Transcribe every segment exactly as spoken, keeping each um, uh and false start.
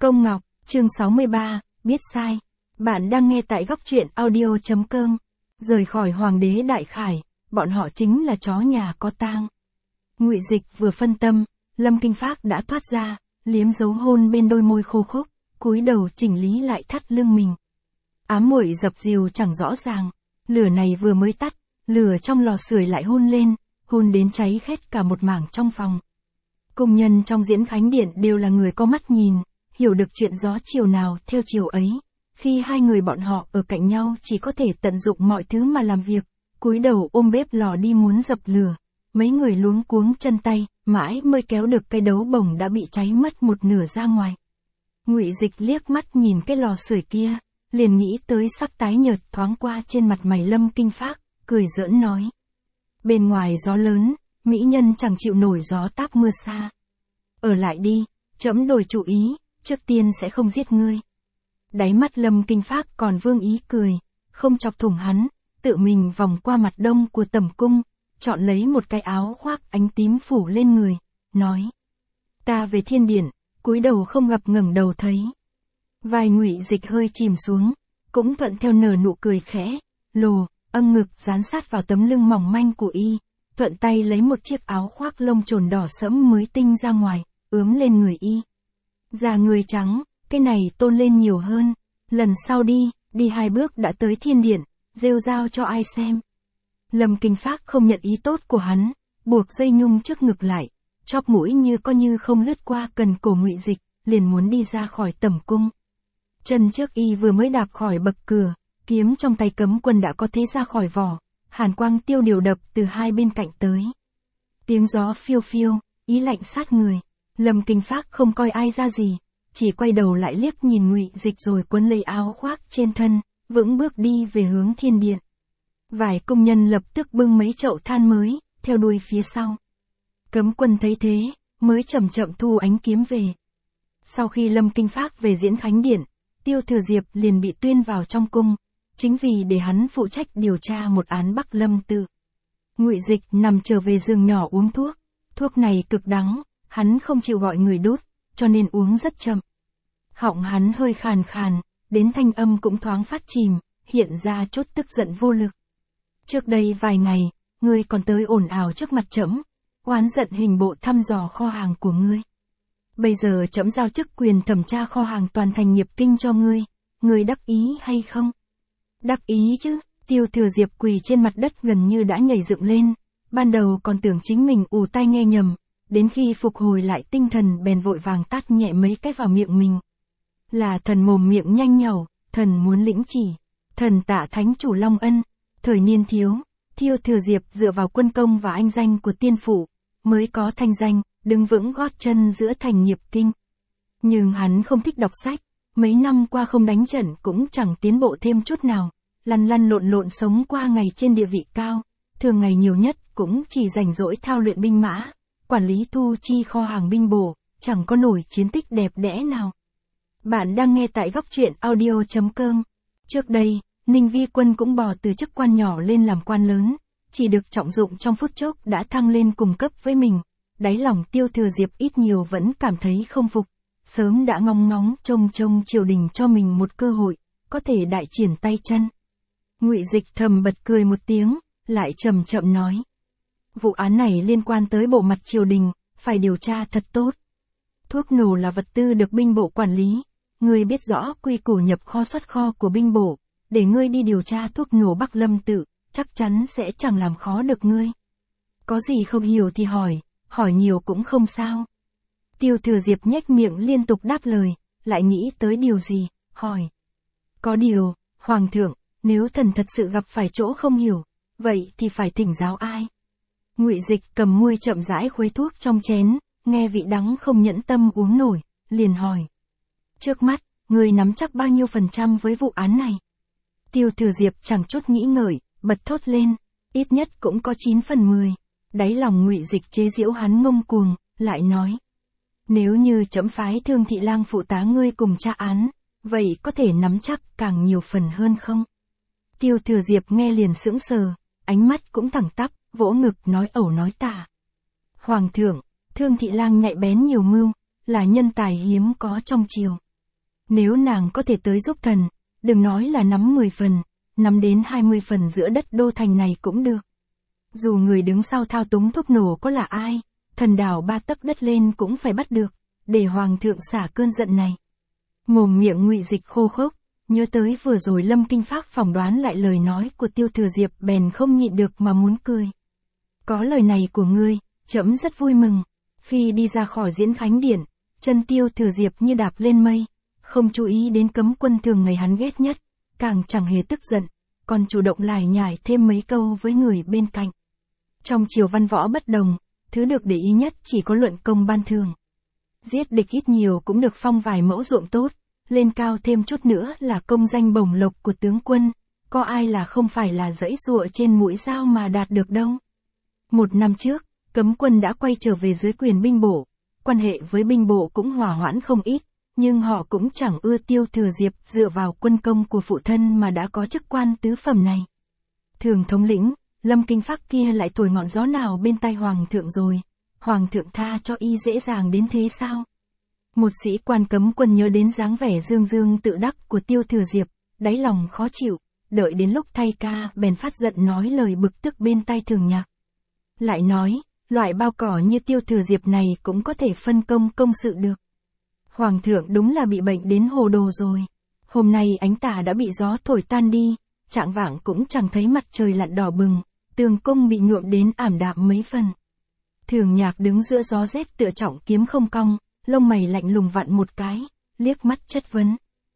Công Ngọc, chương sáu mươi ba, biết sai. Bạn đang nghe tại góc truyện audio chấm com. Rời khỏi hoàng đế Đại Khải, bọn họ chính là chó nhà có tang. Ngụy Dịch vừa phân tâm, Lâm Kinh Phác đã thoát ra, liếm dấu hôn bên đôi môi khô khốc, cúi đầu chỉnh lý lại thắt lưng mình. Ám muội dập dìu chẳng rõ ràng, lửa này vừa mới tắt, lửa trong lò sưởi lại hun lên, hun đến cháy khét cả một mảng trong phòng. Công nhân trong diễn khánh điện đều là người có mắt nhìn, hiểu được chuyện gió chiều nào theo chiều ấy. Khi hai người bọn họ ở cạnh nhau chỉ có thể tận dụng mọi thứ mà làm việc, cúi đầu ôm bếp lò đi muốn dập lửa. Mấy người luống cuống chân tay, mãi mới kéo được cái đấu bổng đã bị cháy mất một nửa ra ngoài. Ngụy Dịch liếc mắt nhìn cái lò sưởi kia, liền nghĩ tới sắc tái nhợt thoáng qua trên mặt mày Lâm Kinh Phác, cười giỡn nói. Bên ngoài gió lớn, mỹ nhân chẳng chịu nổi gió táp mưa xa. Ở lại đi, trẫm đổi chủ ý, trước tiên sẽ không giết ngươi. Đáy mắt Lâm Kinh Phác còn vương ý cười, không chọc thủng hắn, tự mình vòng qua mặt đông của tẩm cung, chọn lấy một cái áo khoác ánh tím phủ lên người, nói. Ta về thiên điện, cúi đầu không gặp ngẩng đầu thấy. Vai Ngụy Dịch hơi chìm xuống, cũng thuận theo nở nụ cười khẽ, lồ, âng ngực dán sát vào tấm lưng mỏng manh của y, thuận tay lấy một chiếc áo khoác lông trồn đỏ sẫm mới tinh ra ngoài, ướm lên người y. Da người trắng, cái này tôn lên nhiều hơn, lần sau đi, đi hai bước đã tới thiên điện, rêu rao cho ai xem. Lâm Kinh Phác không nhận ý tốt của hắn, buộc dây nhung trước ngực lại, chóp mũi như coi như không lướt qua cần cổ Ngụy Dịch, liền muốn đi ra khỏi tẩm cung. Chân trước y vừa mới đạp khỏi bậc cửa, kiếm trong tay cấm quân đã có thế ra khỏi vỏ, hàn quang tiêu điều đập từ hai bên cạnh tới. Tiếng gió phiêu phiêu, ý lạnh sát người, Lâm Kinh Phác không coi ai ra gì, chỉ quay đầu lại liếc nhìn Ngụy Dịch rồi quấn lấy áo khoác trên thân, vững bước đi về hướng thiên điện. Vài công nhân lập tức bưng mấy chậu than mới, theo đuôi phía sau. Cấm quân thấy thế, mới chậm chậm thu ánh kiếm về. Sau khi Lâm Kinh Phác về diễn khánh điện, Tiêu Thừa Diệp liền bị tuyên vào trong cung, chính vì để hắn phụ trách điều tra một án Bắc Lâm Tự. Ngụy Dịch nằm trở về giường nhỏ uống thuốc, thuốc này cực đắng, hắn không chịu gọi người đút, cho nên uống rất chậm. Họng hắn hơi khàn khàn, đến thanh âm cũng thoáng phát chìm, hiện ra chút tức giận vô lực. Trước đây vài ngày, ngươi còn tới ồn ào trước mặt trẫm, oán giận hình bộ thăm dò kho hàng của ngươi. Bây giờ trẫm giao chức quyền thẩm tra kho hàng toàn thành nghiệp kinh cho ngươi, ngươi đắc ý hay không? Đắc ý chứ, Tiêu Thừa Diệp quỳ trên mặt đất gần như đã nhảy dựng lên, ban đầu còn tưởng chính mình ù tai nghe nhầm, đến khi phục hồi lại tinh thần bèn vội vàng tát nhẹ mấy cái vào miệng mình. Là thần mồm miệng nhanh nhảu, thần muốn lĩnh chỉ, thần tạ thánh chủ Long Ân, thời niên thiếu, Tiêu Thừa Diệp dựa vào quân công và anh danh của tiên phụ, mới có thanh danh, đứng vững gót chân giữa thành nghiệp kinh. Nhưng hắn không thích đọc sách, mấy năm qua không đánh trận cũng chẳng tiến bộ thêm chút nào, lăn lăn lộn lộn sống qua ngày trên địa vị cao, thường ngày nhiều nhất cũng chỉ rảnh rỗi thao luyện binh mã, quản lý thu chi kho hàng binh bổ, chẳng có nổi chiến tích đẹp đẽ nào. Bạn đang nghe tại góc truyện audio chấm com. Trước đây, Ninh Vi Quân cũng bò từ chức quan nhỏ lên làm quan lớn, chỉ được trọng dụng trong phút chốc đã thăng lên cùng cấp với mình. Đáy lòng Tiêu Thừa Diệp ít nhiều vẫn cảm thấy không phục, sớm đã ngóng ngóng trông trông triều đình cho mình một cơ hội, có thể đại triển tay chân. Ngụy Dịch thầm bật cười một tiếng, lại chậm chậm nói. Vụ án này liên quan tới bộ mặt triều đình, phải điều tra thật tốt. Thuốc nổ là vật tư được binh bộ quản lý, ngươi biết rõ quy củ nhập kho xuất kho của binh bộ, để ngươi đi điều tra thuốc nổ Bắc Lâm Tự, chắc chắn sẽ chẳng làm khó được ngươi. Có gì không hiểu thì hỏi, hỏi nhiều cũng không sao. Tiêu Thừa Diệp nhếch miệng liên tục đáp lời, lại nghĩ tới điều gì, hỏi. Có điều, Hoàng thượng, nếu thần thật sự gặp phải chỗ không hiểu, vậy thì phải thỉnh giáo ai? Ngụy Dịch cầm muôi chậm rãi khuấy thuốc trong chén, nghe vị đắng không nhẫn tâm uống nổi, liền hỏi. Trước mắt, người nắm chắc bao nhiêu phần trăm với vụ án này? Tiêu Thừa Diệp chẳng chút nghĩ ngợi, bật thốt lên, ít nhất cũng có chín phần mười. Đáy lòng Ngụy Dịch chế giễu hắn ngông cuồng, lại nói. Nếu như trẫm phái Thương Thị Lang phụ tá ngươi cùng tra án, vậy có thể nắm chắc càng nhiều phần hơn không? Tiêu Thừa Diệp nghe liền sững sờ, ánh mắt cũng thẳng tắp, vỗ ngực nói ẩu nói tả. Hoàng thượng, Thương Thị Lang nhạy bén nhiều mưu, là nhân tài hiếm có trong triều. Nếu nàng có thể tới giúp thần, đừng nói là nắm mười phần, nắm đến hai mươi phần giữa đất đô thành này cũng được. Dù người đứng sau thao túng thuốc nổ có là ai, thần đảo ba tấc đất lên cũng phải bắt được, để hoàng thượng xả cơn giận này. Mồm miệng Ngụy Dịch khô khốc, nhớ tới vừa rồi Lâm Kinh Phác phỏng đoán lại lời nói của Tiêu Thừa Diệp bèn không nhịn được mà muốn cười. Có lời này của ngươi, trẫm rất vui mừng. Khi đi ra khỏi Diễn Khánh Điện, chân Tiêu Thừa Diệp như đạp lên mây, không chú ý đến cấm quân thường ngày hắn ghét nhất, càng chẳng hề tức giận, còn chủ động lải nhải thêm mấy câu với người bên cạnh. Trong triều văn võ bất đồng, thứ được để ý nhất chỉ có luận công ban thưởng. Giết địch ít nhiều cũng được phong vài mẫu ruộng tốt, lên cao thêm chút nữa là công danh bổng lộc của tướng quân, có ai là không phải là dẫy dụa trên mũi dao mà đạt được đâu. Một năm trước, cấm quân đã quay trở về dưới quyền binh bộ, quan hệ với binh bộ cũng hòa hoãn không ít, nhưng họ cũng chẳng ưa Tiêu Thừa Diệp dựa vào quân công của phụ thân mà đã có chức quan tứ phẩm này. Thường thống lĩnh, Lâm Kinh Phác kia lại thổi ngọn gió nào bên tai hoàng thượng rồi, hoàng thượng tha cho y dễ dàng đến thế sao? Một sĩ quan cấm quân nhớ đến dáng vẻ dương dương tự đắc của Tiêu Thừa Diệp, đáy lòng khó chịu, đợi đến lúc thay ca bèn phát giận nói lời bực tức bên tai Thường Nhạc. Lại nói, loại bao cỏ như Tiêu Thừa Diệp này cũng có thể phân công công sự được. Hoàng thượng đúng là bị bệnh đến hồ đồ rồi. Hôm nay ánh tà đã bị gió thổi tan đi, chạng vạng cũng chẳng thấy mặt trời lặn đỏ bừng, tường cung bị nhuộm đến ảm đạm mấy phần. Thường Nhạc đứng giữa gió rét tựa trọng kiếm không cong, lông mày lạnh lùng vặn một cái, liếc mắt chất vấn.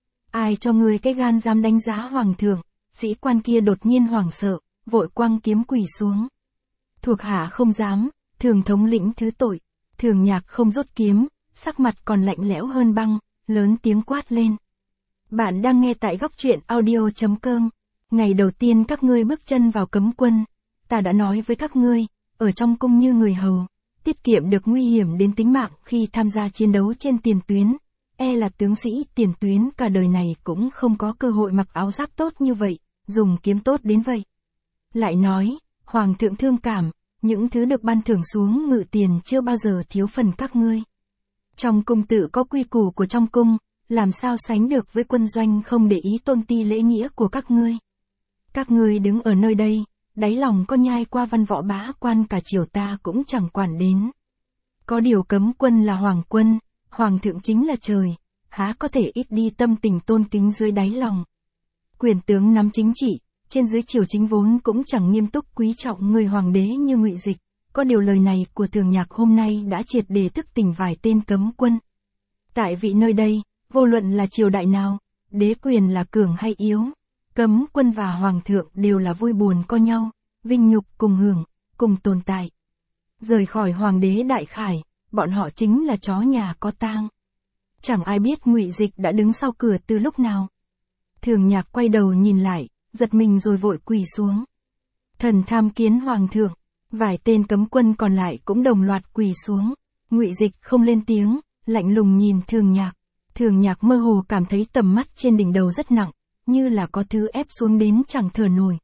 Ai cho ngươi cái gan dám đánh giá hoàng thượng? Sĩ quan kia đột nhiên hoảng sợ, vội quăng kiếm quỳ xuống. Thuộc hạ không dám, Thường thống lĩnh thứ tội. Thường Nhạc không rút kiếm, sắc mặt còn lạnh lẽo hơn băng, lớn tiếng quát lên. Bạn đang nghe tại góc truyện audio chấm com. Ngày đầu tiên các ngươi bước chân vào cấm quân, ta đã nói với các ngươi, ở trong cung như người hầu, tiết kiệm được nguy hiểm đến tính mạng khi tham gia chiến đấu trên tiền tuyến. E là tướng sĩ tiền tuyến cả đời này cũng không có cơ hội mặc áo giáp tốt như vậy, dùng kiếm tốt đến vậy. Lại nói, hoàng thượng thương cảm, những thứ được ban thưởng xuống ngự tiền chưa bao giờ thiếu phần các ngươi. Trong cung tự có quy củ của trong cung, làm sao sánh được với quân doanh không để ý tôn ti lễ nghĩa của các ngươi. Các ngươi đứng ở nơi đây, đáy lòng có nhai qua văn võ bá quan cả triều ta cũng chẳng quản đến. Có điều cấm quân là hoàng quân, hoàng thượng chính là trời, há có thể ít đi tâm tình tôn kính dưới đáy lòng. Quyền tướng nắm chính trị, trên dưới triều chính vốn cũng chẳng nghiêm túc quý trọng người hoàng đế như Ngụy Dịch, có điều lời này của Thường Nhạc hôm nay đã triệt để thức tỉnh vài tên cấm quân. Tại vị nơi đây, vô luận là triều đại nào, đế quyền là cường hay yếu, cấm quân và hoàng thượng đều là vui buồn co nhau, vinh nhục cùng hưởng, cùng tồn tại. Rời khỏi hoàng đế Đại Khải, bọn họ chính là chó nhà có tang. Chẳng ai biết Ngụy Dịch đã đứng sau cửa từ lúc nào. Thường Nhạc quay đầu nhìn lại, giật mình rồi vội quỳ xuống. Thần tham kiến hoàng thượng. Vài tên cấm quân còn lại cũng đồng loạt quỳ xuống. Ngụy Dịch không lên tiếng, lạnh lùng nhìn Thường Nhạc. Thường Nhạc mơ hồ cảm thấy tầm mắt trên đỉnh đầu rất nặng, như là có thứ ép xuống đến chẳng thở nổi.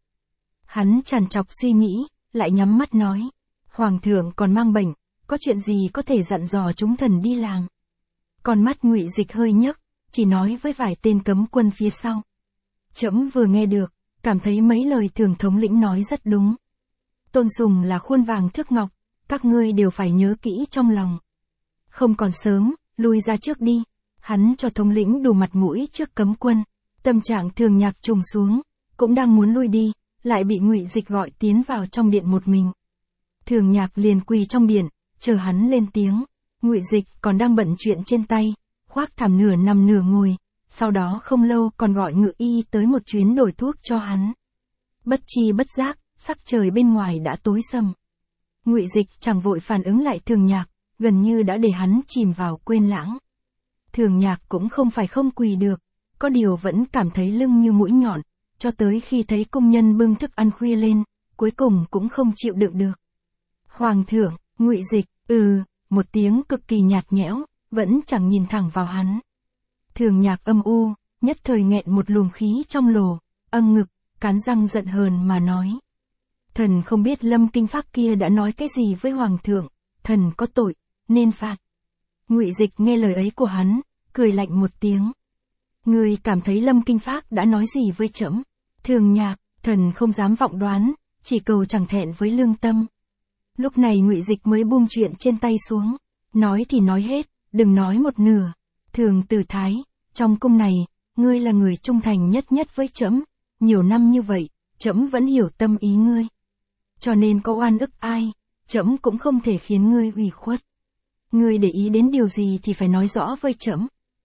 Hắn trằn trọc suy nghĩ, lại nhắm mắt nói. Hoàng thượng còn mang bệnh, có chuyện gì có thể dặn dò chúng thần đi làm. Con mắt Ngụy Dịch hơi nhấc, chỉ nói với vài tên cấm quân phía sau. Trẫm vừa nghe được, cảm thấy mấy lời Thường thống lĩnh nói rất đúng. Tôn sùng là khuôn vàng thước ngọc, các ngươi đều phải nhớ kỹ trong lòng. Không còn sớm, lui ra trước đi. Hắn cho thống lĩnh đủ mặt mũi trước cấm quân. Tâm trạng Thường Nhạc trùng xuống, cũng đang muốn lui đi, lại bị Ngụy Dịch gọi tiến vào trong điện một mình. Thường Nhạc liền quỳ trong điện, chờ hắn lên tiếng. Ngụy Dịch còn đang bận chuyện trên tay, khoác thảm nửa nằm nửa ngồi, sau đó không lâu còn gọi ngự y tới một chuyến đổi thuốc cho hắn. Bất chi bất giác, sắc trời bên ngoài đã tối sầm. Ngụy Dịch chẳng vội phản ứng lại Thường Nhạc, gần như đã để hắn chìm vào quên lãng. Thường Nhạc cũng không phải không quỳ được, có điều vẫn cảm thấy lưng như mũi nhọn, cho tới khi thấy công nhân bưng thức ăn khuya lên, cuối cùng cũng không chịu đựng được. Hoàng thượng, Ngụy Dịch, ừ, một tiếng cực kỳ nhạt nhẽo, vẫn chẳng nhìn thẳng vào hắn. Thường Nhạc âm u, nhất thời nghẹn một luồng khí trong lồ, âng ngực, cắn răng giận hờn mà nói. Thần không biết Lâm Kinh Phác kia đã nói cái gì với hoàng thượng, thần có tội, nên phạt. Ngụy Dịch nghe lời ấy của hắn, cười lạnh một tiếng. Ngươi cảm thấy Lâm Kinh Phác đã nói gì với trẫm? Thường Nhạc, thần không dám vọng đoán, chỉ cầu chẳng thẹn với lương tâm. Lúc này Ngụy Dịch mới buông chuyện trên tay xuống, nói thì nói hết, đừng nói một nửa. Thường Tử Thái, trong cung này, ngươi là người trung thành nhất nhất với trẫm, nhiều năm như vậy, trẫm vẫn hiểu tâm ý ngươi. Cho nên có oan ức ai, trẫm cũng không thể khiến ngươi ủy khuất. Ngươi để ý đến điều gì thì phải nói rõ với trẫm.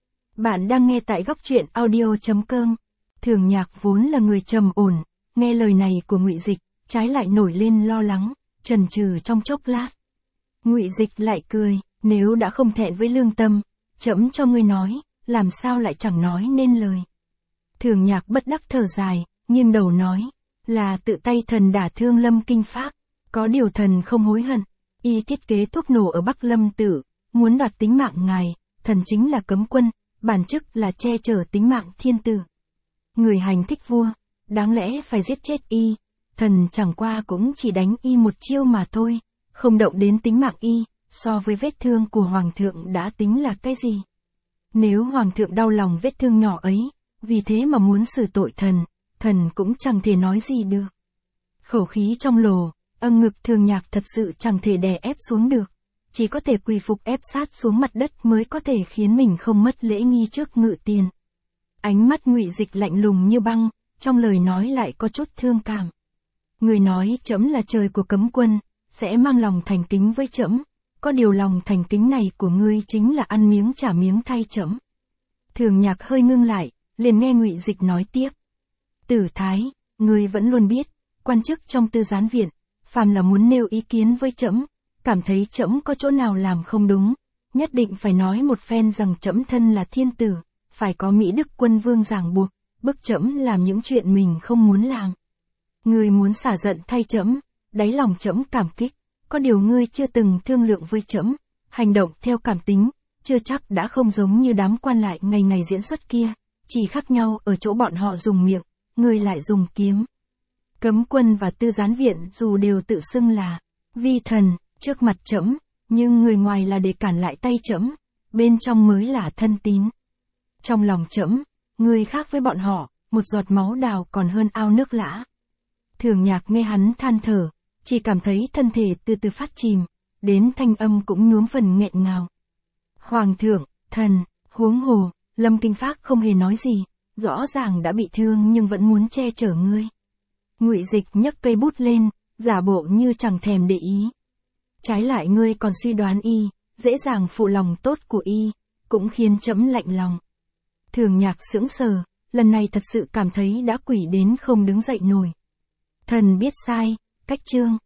Bạn đang nghe tại góc truyện audio chấm com. Thường Nhạc vốn là người trầm ổn, nghe lời này của Ngụy Dịch, trái lại nổi lên lo lắng, chần chừ trong chốc lát. Ngụy Dịch lại cười, nếu đã không thẹn với lương tâm, trẫm cho ngươi nói, làm sao lại chẳng nói nên lời. Thường Nhạc bất đắc thở dài, nghiêng đầu nói, là tự tay thần đả thương Lâm Kinh Phác, có điều thần không hối hận. Y thiết kế thuốc nổ ở Bắc Lâm Tử, muốn đoạt tính mạng ngài, thần chính là cấm quân, bản chức là che chở tính mạng thiên tử. Người hành thích vua, đáng lẽ phải giết chết y, thần chẳng qua cũng chỉ đánh y một chiêu mà thôi, không động đến tính mạng y, so với vết thương của hoàng thượng đã tính là cái gì. Nếu hoàng thượng đau lòng vết thương nhỏ ấy, vì thế mà muốn xử tội thần, thần cũng chẳng thể nói gì được. Khẩu khí trong lồ, âng ngực Thường Nhạc thật sự chẳng thể đè ép xuống được, chỉ có thể quỳ phục ép sát xuống mặt đất mới có thể khiến mình không mất lễ nghi trước Ngự Tiền. Ánh mắt Ngụy Dịch lạnh lùng như băng, trong lời nói lại có chút thương cảm. Người nói trẫm là trời của cấm quân, sẽ mang lòng thành kính với trẫm, có điều lòng thành kính này của ngươi chính là ăn miếng trả miếng thay trẫm. Thường Nhạc hơi ngưng lại, liền nghe Ngụy Dịch nói tiếp. Tử Thái, ngươi vẫn luôn biết, quan chức trong Tư Gián Viện, phàm là muốn nêu ý kiến với trẫm, cảm thấy trẫm có chỗ nào làm không đúng, nhất định phải nói một phen rằng trẫm thân là thiên tử, phải có Mỹ Đức Quân Vương ràng buộc, bức trẫm làm những chuyện mình không muốn làm. Ngươi muốn xả giận thay trẫm, đáy lòng trẫm cảm kích, có điều ngươi chưa từng thương lượng với trẫm, hành động theo cảm tính, chưa chắc đã không giống như đám quan lại ngày ngày diễn xuất kia, chỉ khác nhau ở chỗ bọn họ dùng miệng, ngươi lại dùng kiếm. Cấm quân và Tư Gián Viện dù đều tự xưng là vi thần trước mặt trẫm, nhưng người ngoài là để cản lại tay trẫm, bên trong mới là thân tín. Trong lòng trẫm, ngươi khác với bọn họ, một giọt máu đào còn hơn ao nước lã. Thường Nhạc nghe hắn than thở, chỉ cảm thấy thân thể từ từ phát chìm, đến thanh âm cũng nhuốm phần nghẹn ngào. Hoàng thượng, thần, huống hồ, Lâm Kinh Phác không hề nói gì, rõ ràng đã bị thương nhưng vẫn muốn che chở ngươi. Ngụy Dịch nhấc cây bút lên, giả bộ như chẳng thèm để ý. Trái lại ngươi còn suy đoán y, dễ dàng phụ lòng tốt của y, cũng khiến trẫm lạnh lòng. Thường Nhạc sững sờ, lần này thật sự cảm thấy đã quỷ đến không đứng dậy nổi. Thần biết sai, cách chương.